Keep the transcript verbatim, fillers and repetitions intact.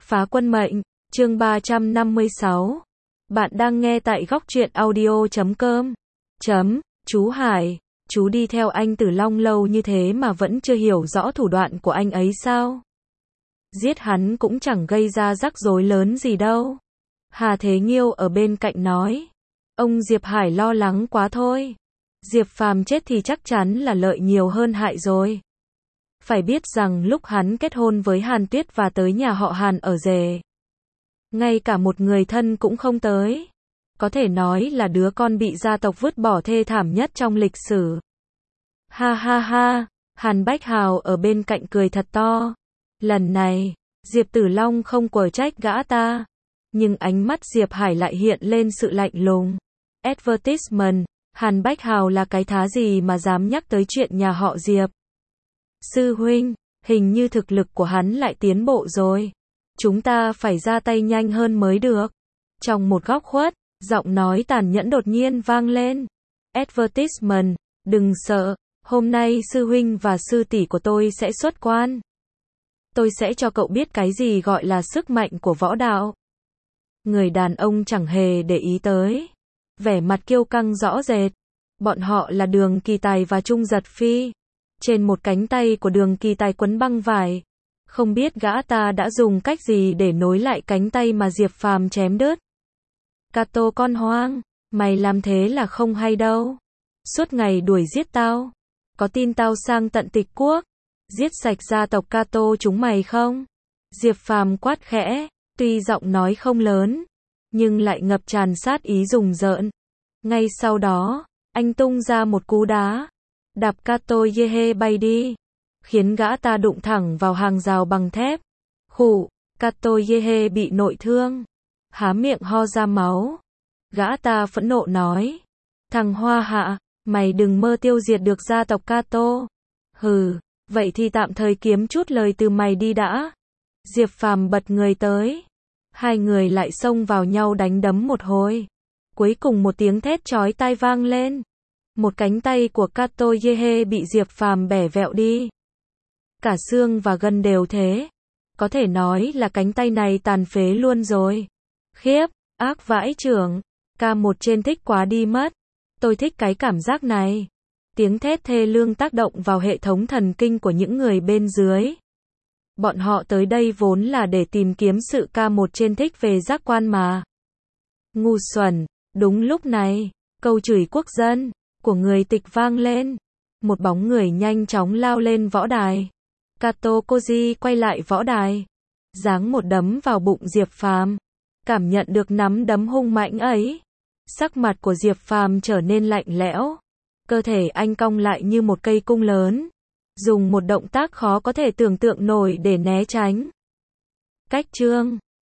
Phá quân mệnh, chương ba trăm năm mươi sáu. Bạn đang nghe tại góc truyện audio chấm com. Chấm, chú Hải, chú đi theo anh Tử Long lâu như thế mà vẫn chưa hiểu rõ thủ đoạn của anh ấy sao? Giết hắn cũng chẳng gây ra rắc rối lớn gì đâu. Hà Thế Nghiêu ở bên cạnh nói. Ông Diệp Hải lo lắng quá thôi. Diệp Phàm chết thì chắc chắn là lợi nhiều hơn hại rồi. Phải biết rằng lúc hắn kết hôn với Hàn Tuyết và tới nhà họ Hàn ở rể, ngay cả một người thân cũng không tới. Có thể nói là đứa con bị gia tộc vứt bỏ thê thảm nhất trong lịch sử. Ha ha ha, Hàn Bách Hào ở bên cạnh cười thật to. Lần này, Diệp Tử Long không quở trách gã ta, nhưng ánh mắt Diệp Hải lại hiện lên sự lạnh lùng. Advertisement, Hàn Bách Hào là cái thá gì mà dám nhắc tới chuyện nhà họ Diệp? Sư huynh, hình như thực lực của hắn lại tiến bộ rồi. Chúng ta phải ra tay nhanh hơn mới được. Trong một góc khuất, giọng nói tàn nhẫn đột nhiên vang lên. Advertisement, đừng sợ, hôm nay sư huynh và sư tỷ của tôi sẽ xuất quan. Tôi sẽ cho cậu biết cái gì gọi là sức mạnh của võ đạo. Người đàn ông chẳng hề để ý tới. Vẻ mặt kiêu căng rõ rệt. Bọn họ là Đường Kỳ Tài và Trung Giật Phi. Trên một cánh tay của Đường Kỳ Tài quấn băng vải. Không biết gã ta đã dùng cách gì để nối lại cánh tay mà Diệp Phàm chém đứt. Cato con hoang, mày làm thế là không hay đâu. Suốt ngày đuổi giết tao. Có tin tao sang tận Tịch Quốc, giết sạch gia tộc Cato chúng mày không? Diệp Phàm quát khẽ, tuy giọng nói không lớn, nhưng lại ngập tràn sát ý rùng rợn. Ngay sau đó, anh tung ra một cú đá, đạp Cato Yehe bay đi, khiến gã ta đụng thẳng vào hàng rào bằng thép. Khụ, Cato Yehe bị nội thương, há miệng ho ra máu. Gã ta phẫn nộ nói, thằng Hoa Hạ, mày đừng mơ tiêu diệt được gia tộc Cato. Hừ, vậy thì tạm thời kiếm chút lời từ mày đi đã. Diệp Phàm bật người tới. Hai người lại xông vào nhau đánh đấm một hồi. Cuối cùng một tiếng thét chói tai vang lên. Một cánh tay của Cato Yehe bị Diệp Phàm bẻ vẹo đi. Cả xương và gân đều thế. Có thể nói là cánh tay này tàn phế luôn rồi. Khiếp, ác vãi chưởng. Ca một trên thích quá đi mất. Tôi thích cái cảm giác này. Tiếng thét thê lương tác động vào hệ thống thần kinh của những người bên dưới. Bọn họ tới đây vốn là để tìm kiếm sự ca một trên thích về giác quan mà. Ngu xuẩn. Đúng lúc này, câu chửi quốc dân của người Tịch vang lên. Một bóng người nhanh chóng lao lên võ đài. Cato Koji quay lại võ đài, giáng một đấm vào bụng Diệp Phàm. Cảm nhận được nắm đấm hung mạnh ấy, sắc mặt của Diệp Phàm trở nên lạnh lẽo. Cơ thể anh cong lại như một cây cung lớn, dùng một động tác khó có thể tưởng tượng nổi để né tránh. Cách chương